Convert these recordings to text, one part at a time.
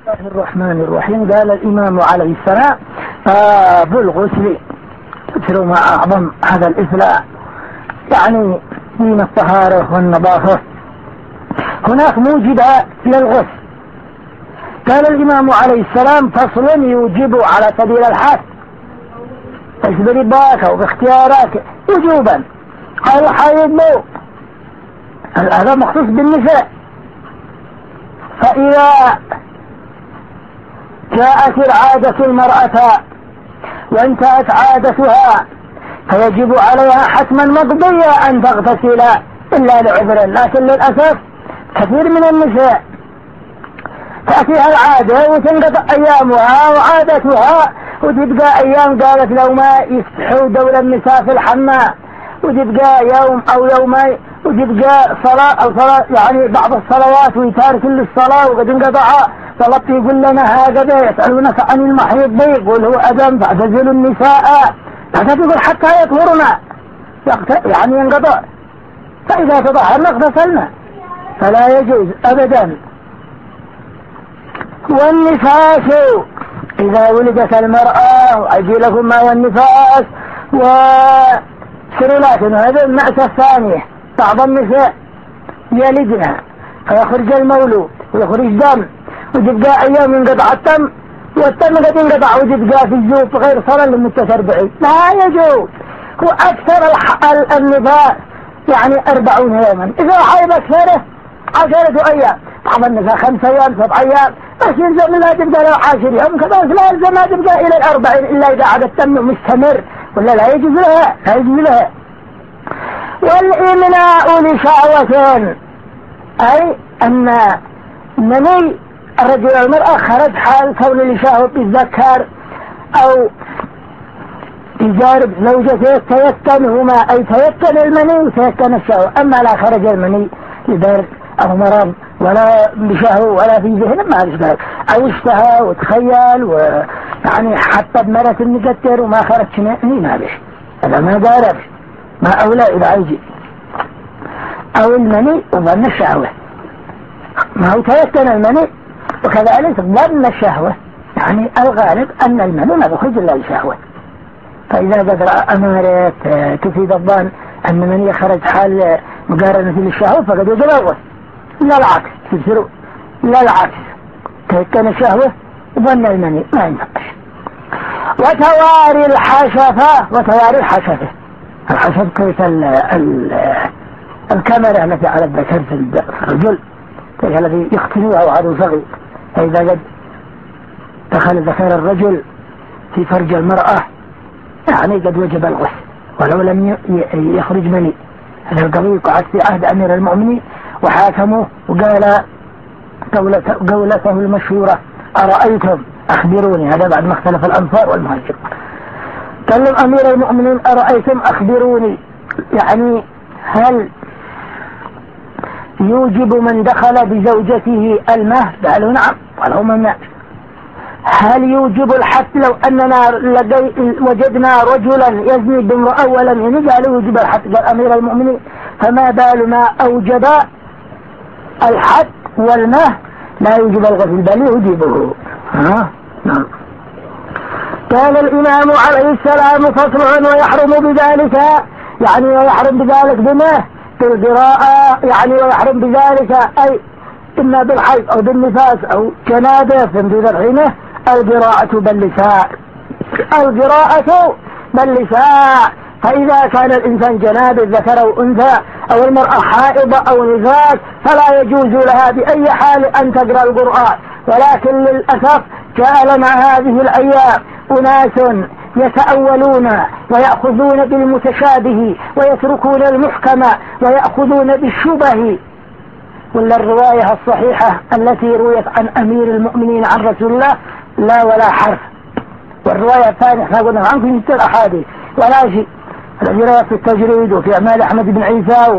الله الرحمن الرحيم. قال الإمام عليه السلام: باب الغسل يتر ما أعظم هذا الإسلام، يعني من الطهارة والنظافة. هناك موجبات للغسل. قال الإمام عليه السلام: فصل يوجب على سبيل الحث، ليس برباك أو باختيارك، وجوبا. قالوا حائض مو، هذا مخصوص بالنساء. فإذا جاءت العادة المرأة وانتهت عادتها فيجب عليها حتما مقضية أن تغتسل إلا لعذر، لكن للأسف كثير من النساء تأتيها العادة وتنقطع أيامها وعادتها، وتبقى أيام قالت لو ما يستحوا دور النساء في الحمام، وتبقى يوم أو يومين، وتبقى صلاة يعني بعض الصلوات ويتارك كل الصلاة وقد انقطع. طلبت يقول لنا هكذا، يسألونك عن المحيض يقول هو أدم فاعتزلوا النساء، تقول حتى يطهرنا، يعني ينقطع. فإذا تطهرنا اغتسلنا، فلا يجوز أبدا. والنفاس إذا ولدت المرأة، وأجي لكم ما هو النفاس وسرولات، هذا المأساة الثانية. بعض النساء يلدنا فيخرج المولود ويخرج دم، وتبقى أيام ينقطع الدم، والدم قد ينقطع وتبقى في الجوف غير صلاة لمدة 40. لا يجوز. هو أكثر النفاس يعني 40 يوما، إذا حيض أكثره 10 أيام، بعض النساء 5 أيام 7 أيام، بس يلزم لا تبقى له 10 يوم، كذلك لا يلزم ما تبقى إلى 40 إلا إذا عاد الدم مستمر، ولا لا يجوز لها، لا يجوز لها. والإملاء لشهوة، أي أن مني الرجل والمرأة خرج حال كون لشهوة بالذكر أو تجارب زوجته تيكنهما، أي تيكن المني وتيكن الشهوة. أما لا خرج المني لدرد أو مرض ولا بشهوة ولا في ذهن ما ذلك، أو اشتهى وتخيل ويعني حتى بمرة المكتر وما خرج مني ما به، هذا ما قارب، ما أولى إلى عيجي. أو المني وظن الشهوة، ما هو تيكن المني، وكذلك ظن الشهوة، يعني الغالب أن المني ما يخرج إلا الشهوة. فإذا قد رأى أمارات تفيد الظن أن من يخرج حال مقارنة للشهوة فقد يجب الغسل. لا العكس، تفسروا لا العكس، تيكن الشهوة وظن المني ما ينفعش. وتواري الحشفة، وتواري الحشفة، الحشفة كيف الكاميرا التي على الذكر في الرجل، كيف الذي يختنوها وعدو صغير، فإذا قد دخل ذكر الرجل في فرج المرأة يعني قد وجب الغسل ولو لم يخرج مني. هذا القضية قعد في عهد أمير المؤمنين وحاكموه وقال قولته المشهورة: أرأيتم أخبروني، هذا بعد ما اختلف الأنصار والمهاجر. كلم أمير المؤمنين: أرأيتم أخبروني، يعني هل يوجب من دخل بزوجته المهر؟ قالوا نعم. قالوا ممنوع. هل يوجب الحد لو أننا وجدنا رجلا يزني بامرأة ولم يزني؟ قالوا يوجب الحد. قال أمير المؤمنين: فما بالنا أوجب الحد والمهر لا يوجب الغسل بل يوجبه. نعم. قال الإمام عليه السلام: فصل ويحرم بذلك، يعني ويحرم بذلك بمه بالقراءة، يعني ويحرم بذلك أي إما بالحيض أو بالنفاس أو جنابه في ذرحينه القراءة باللسان، القراءة باللسان. فإذا كان الإنسان جناب ذكر أو أنثى أو المرأة حائضة أو نفاس فلا يجوز لها بأي حال أن تقرأ القرآن. ولكن للأسف جاء لنا هذه الأيام أناس يتأولون ويأخذون بالمتشابه ويتركون المحكم ويأخذون بالشبه. ولا الرواية الصحيحة التي رويت عن أمير المؤمنين عن رسول الله لا ولا حرف. والرواية الثانية احنا قلنا عنكم في الأحاديث ولا شيء، الذي روى في التجريد وفي أعمال أحمد بن عيسى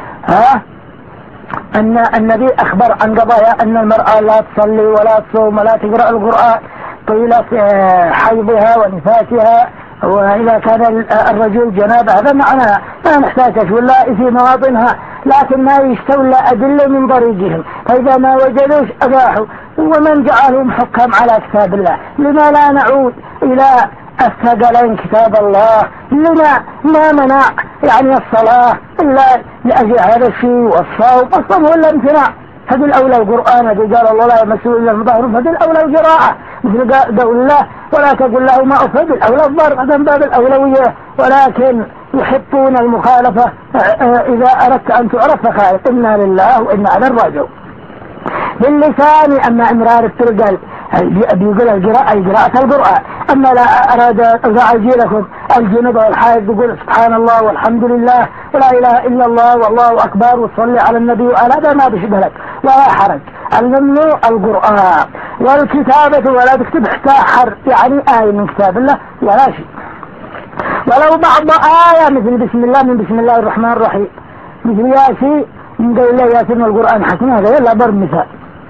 أن النبي أخبر عن قضايا أن المرأة لا تصلي ولا تصوم ولا تقرأ القرآن طيلة حيضها ونفاسها وإذا كان الرجل جنابه هذا معناه ما نحتاج ولا في مواطنها، لكن ما يستولى أدلة من طريقهم، فإذا ما وجدوش أباحوا. ومن جعلهم حكام على كتاب الله، لما لا نعود إلى الثقلين كتاب الله؟ لما ما منع يعني الصلاة إلا لأجل هذا الشيء، والصوم هو الامتناع. هذا الأولى القرآن الذي قال الله لا يمسه إلا المطهرون، هذا الأولى القراءة مثل قول الله ولا تقل له ما أفسد، الأولى الضرب، هذا من باب الأولوية. ولكن يحبون المخالفة، إذا أردت أن تعرف فخالف، إنا لله وإنا على الراجعون باللسان. أما إمرار الترقل بيقول قراءة القرآن. أما لا أراد أزعج لكم الجنوب والحائض يقول سبحان الله والحمد لله ولا إله إلا الله والله أكبر وصلي على النبي وعلى هذا ما بشبه لك ولا حرج. الممنوع القرآن والكتابة، ولا تكتب حتى حرف يعني آية من كتاب الله ولا شيء، ولو بعض آية مثل بسم الله من بسم الله الرحمن الرحيم، مثل ياسين من قول الله ياسين والقرآن حكيم، هذا يلا ضرب مثال.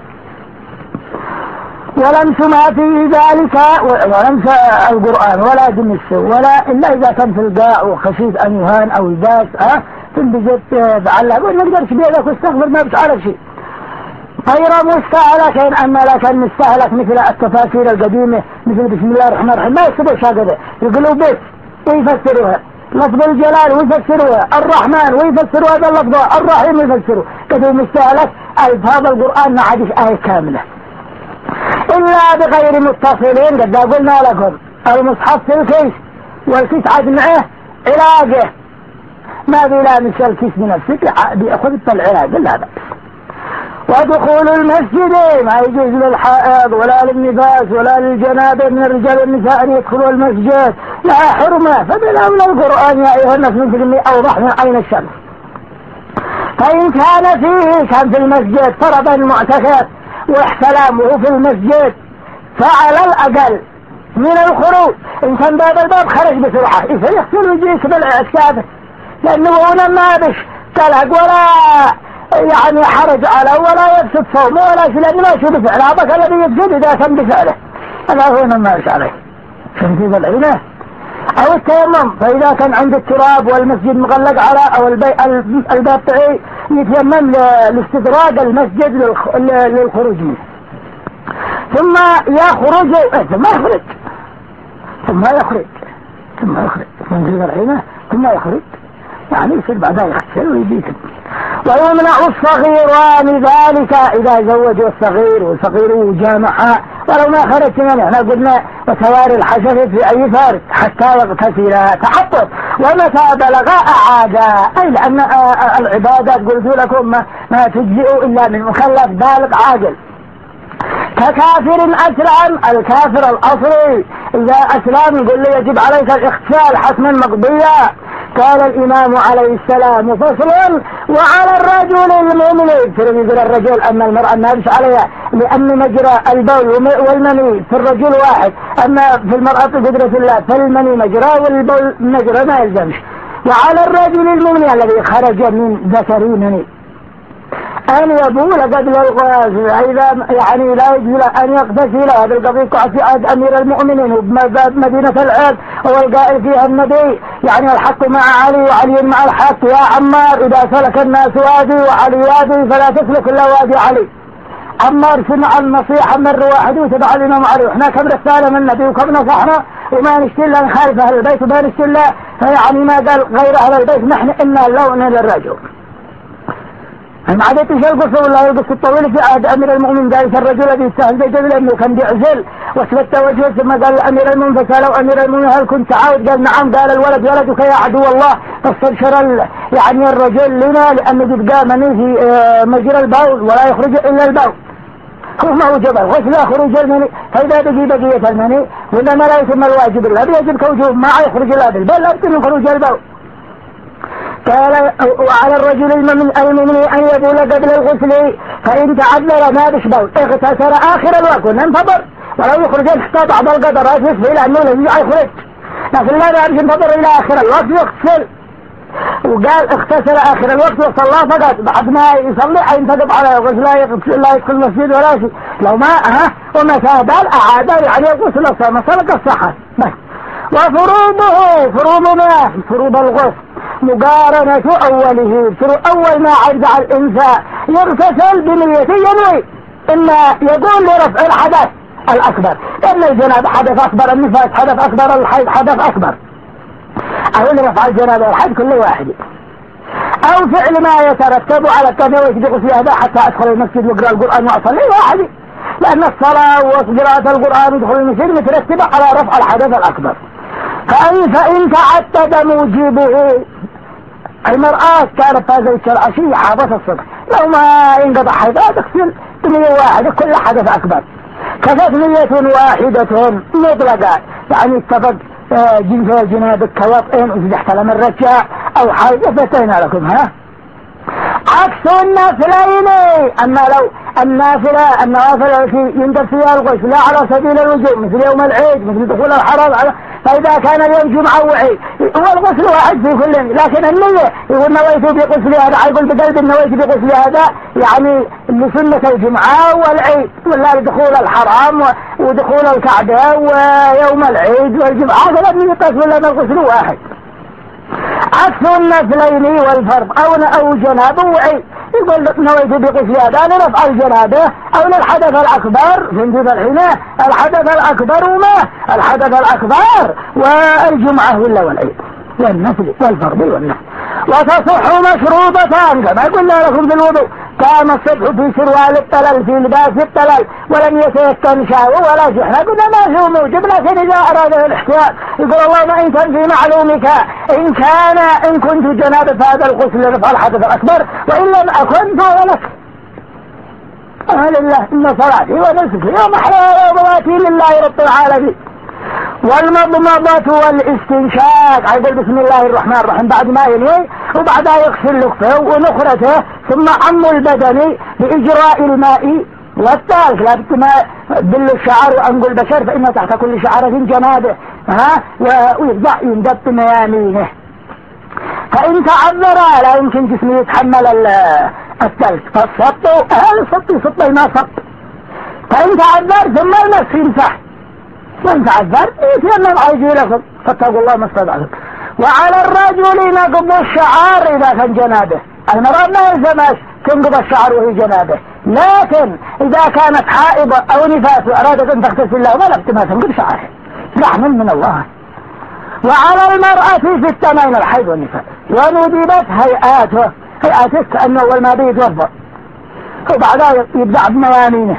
ولمس ما في ذلك، ولمس القرآن ولا دمس ولا إلا إذا كان في القاع وخشيت أن يهان أو يداس تنبجت بعلق ولا نقدرش بيدك واستغفر ما بتعرف شيء غير مستهلك. أما لكن مستهلك مثل التفاسير القديمة مثل بسم الله الرحمن الرحيم ما يكتبوش هكذا، يقولوا بس ويفسروها لفظ الجلال ويفسروها الرحمن ويفسروا هذا اللفظ الرحيم ويفسروا كتبوا مستهلك. ألفاظ القرآن ما عادش آية كاملة إلا بغير متصلين. قد قلنا لكم المصحف في الكيس والكيس عاد معه علاجه، ما بلا مثل الكيس بنفسه بيأخذ العلاج لا بأس. ودخول المسجد ما يجوز للحائض ولا للنفاس ولا للجنابة من الرجال والنساء أن يدخلوا المسجد، لا حرمة. فبالأولى القرآن يا أيها الناس من أوضح من عين الشمس. فإن كان في المسجد فرضا معتكف واحتلام وهو في المسجد، فعلى الأقل من الخروج إن كان باب الباب خرج بسرعة يغسل ويجيك بالعسكافة، لأنه هنا ما بش تلق ولا يعني حرج على ولا يفسد صومه ولا شيء، لأنه ما شو بفعله هذاك الذي يفسد إذا كان بفعله هذا هنا ما بش عليه. فهمتي العينة أو التيمم، فإذا كان عند التراب والمسجد مغلق على أو الباب تعي يتيمم لاستدراج المسجد للخروج منه، ثم يخرج ثم يخرج يعني يصير بعدها يغسل ويجيك. ويمنع الصغيران ذلك إذا زوجوا الصغير والصغير جامعا ولو ما خرجت منه. احنا قلنا وتواري الحشف في أي فارق حتى يغتسل تحطط، ومتى بلغ أعادا، أي لأن العبادات قلت لكم ما تجزئ إلا من مكلف بالغ عاقل. ككافر أسلم، الكافر الأصلي إذا أسلم يقول له يجب عليك الاغتسال حتما مقضيا. قال الإمام عليه السلام فصل وعلى الرجل المؤمن، يقول الرجل أما المرأة ما بش عليها لأن مجرى البول والمني في الرجل واحد، أما في المرأة قدرة الله فالمني مجرى والبول مجرى ما يلزمش. وعلى الرجل المؤمن الذي خرج من ذكر مني أن يبول قبل الغسل، إذا يعني لا يجوز أن يغتسل. هذا القضية في عهد أمير المؤمنين وبمدينة العز هو القائل فيها النبي يعني الحق مع علي وعلي مع الحق، يا عمار إذا سلك الناس وادي وعلي وادي فلا تسلك إلا وادي علي. عمار سمع النصيحة من الواحد وتبع الإمام علي، وإحنا كم رسالة من النبي وكم نصحنا وما نشتي إلا نخالف أهل البيت وما نشتي إلا فيعني ما قال غير أهل البيت نحن إنا اللون للرجل. ما عادت القصة ولا القصة الطويلة في عهد أمير المؤمنين قال الرجل الذي يستهل جدل لأنه كان بيعزل وثبت وجهه، ثم قال أمير المؤمنين فسألوا أمير المؤمنين هل كنت عاود؟ قال نعم. قال الولد ولدك يا عدو الله. فاستبشر يعني الرجل لنا لأنه يبقى مني في مجرى البول ولا يخرج إلا البول، هو ما هو جبل غسل خروج المني، فإذا بقية المني وإنما لا يتم الواجب إلا بيجب كوجوب ما يخرج إلا بالبول لا يمكن خروج البول. قال وعلى الرجل المؤمن أن يبول قبل الغسل فإن تعذر ما بشبه اغتسل آخر الوقت وننتظر ولو يخرج حتى بعض القدرات يسفل لأنه لم يخرج، لكن لا نعرف ننتظر إلى آخر الوقت يغتسل. وقال اغتسل آخر الوقت وصلى فقط، بعد ما يصلي ينتقب على الغسل لا يدخل المسجد ولا شيء، لو ما ومتى بال أعاد يعني الغسل الصلاة الصحة. وفروضه فروض ما فروض الغسل مقارنة أوله أول ما عرض على الإنسان يغتسل بنية ينوي إما يقول لرفع الحدث الأكبر، إما الجنابة حدث أكبر، النفاس حدث أكبر، الحيض حدث أكبر، أو لرفع الجنابة والحيض كل واحد، أو فعل ما يترتب على التنوي بغسل هذا حتى أدخل المسجد وأقرأ القرآن وأصلي واحد، لأن الصلاة وقراءة القرآن ودخول المسجد مترتبة على رفع الحدث الأكبر. فإن تعدد موجبه، المرأة كانت هذه العشية حاضة الصبح لو ما ينقطع حيضها تغسل بنية واحدة كل حدث أكبر، كفت نية واحدة مطلقة، يعني اتفق جنس الجناب كوطئ وإذا احتلم الرجاء أو حاجة فتينا لكم عكس النافلين. أما لو النوافل التي يندب فيها الغسل لا على سبيل الوجوب مثل يوم العيد مثل دخول الحرام، فإذا كان اليوم جمعة وعيد هو الغسل واحد في كل، لكن النية يقول نويت بغسل هذا، يقول بقلب نويت بغسل هذا يعني لسنة الجمعة والعيد ولا لدخول الحرام ودخول الكعبة ويوم العيد والجمعة، هذا لم يقص ولا الغسل واحد. عكس النفلين والفرض أو جنابه وعيد يقول نويت بغسل هذا لرفع الجنابه أو للحدث الأكبر. فهمت الحين؟ الحدث الأكبر وما الحدث الأكبر والجمعة ولا والعيد والنفل والفرض والنفل. وتصح مشروطتان كما قلنا لكم في الوضوء، كان الصبح في سروال التلل في لباس التلل ولم يتيقن شهوة ولا جحنة، قلنا ما هو موجب، لكن إذا أراد الاحتياط يقول اللهم إن كان في معلومك إن كنت جنابة هذا الغسل لرفع الحدث الأكبر وإن لم أكن فهو لك. لله إن صلاتي ونسكي ومحياي ومماتي لله رب العالمين. والمضمضة والاستنشاق يقول بسم الله الرحمن الرحيم بعد ما ينوي وبعدها يغسل لكفه ونخرته ثم عم البدن بإجراء الماء والثالث لا بل الشعر وأنقل البشر فإن تحت كل شعرة جنابه ويبدأ يندب بميامينه. فإن تعذر لا يمكن جسمه يتحمل الثلج فالسط السط ما سط. فإن تعذر ثم المسح يمسح، وإن تعذر يتيمم عايزي لكم فاتقوا الله ما استطعتم. وعلى الرجل نقض الشعر إذا كان جنابه، المرأة ما يلزمش تنقض الشعر وهي جنابه، لكن إذا كانت حائضة أو نفاس وأرادت أن تغتسل له ما لابد تنقض شعره رحمة من الله. وعلى المرأة في التمين الحيض والنفاس وندبت هيئاته كأنه أول ما بيتوضأ وبعدها يبدأ بميامينه.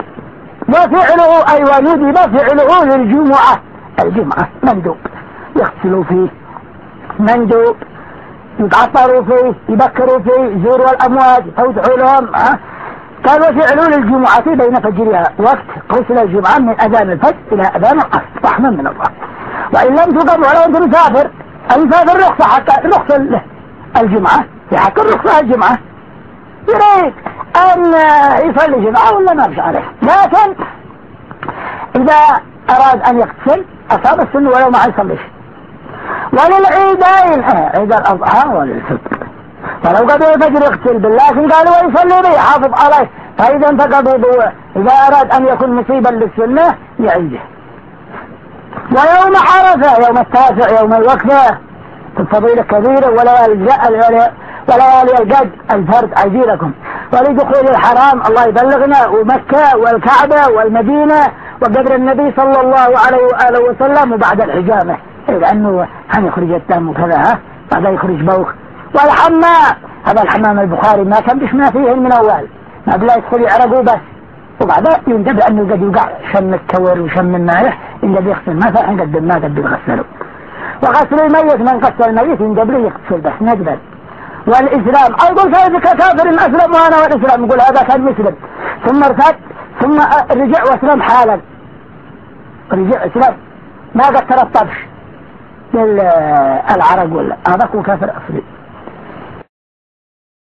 وفعله أي وندب فعله للجمعة، الجمعة مندوب يغسلوا فيه، مندوب يتعطروا فيه، يبكروا فيه، يزوروا الأموات يفوتحوا لهم. قال وفعله للجمعة بين فجرها وقت غسل الجمعة من أذان الفجر إلى أذان العصر رحمة من الله. وإن لم تقم ولا أنت مسافر، المسافر رخصة حتى رخصة الجمعة في حق الرخصة الجمعة يريد أن يصلي جمعة ولا ما مش عليه، لكن إذا أراد أن يغتسل أصاب السن ولو ما يصليش. وللعيدين عيد الأضحى وللفطر فلو قبل الفجر يغتسل بالله قالوا ويصلي به حافظ عليه، فإذا انتقض وضوءه إذا أراد أن يكون مصيبا للسنة يعيده. ويوم عرفة يوم التاسع يوم الوقفة الفضيلة كبيرة وليالي القد الفرد عزيلكم. ولدخول الحرام الله يبلغنا ومكة والكعبة والمدينة وقبر النبي صلى الله عليه وآله وسلم وبعد الحجامة، لأنه هنخرج الدم وكذا بعد يخرج بوخ. والحمام هذا الحمام البخاري ما كان بيش ما فيه من أول ما بلا يدخل يعرقه بس، وبعدها يندب أنه قد يوقع شم الكور وشم المايح إلا بيغسل ما فعن قد ما قد بيغسله. وغسل الميت من غسل الميت يندب له يغسل بس نقبل. والإسلام أيضا كافر أسلم وأنا والإسلام يقول هذا كان مسلم ثم ارتد ثم رجع واسلم حالا، رجع اسلام ما قد ترتبش للعرق ولا هذا هو كافر أصلي.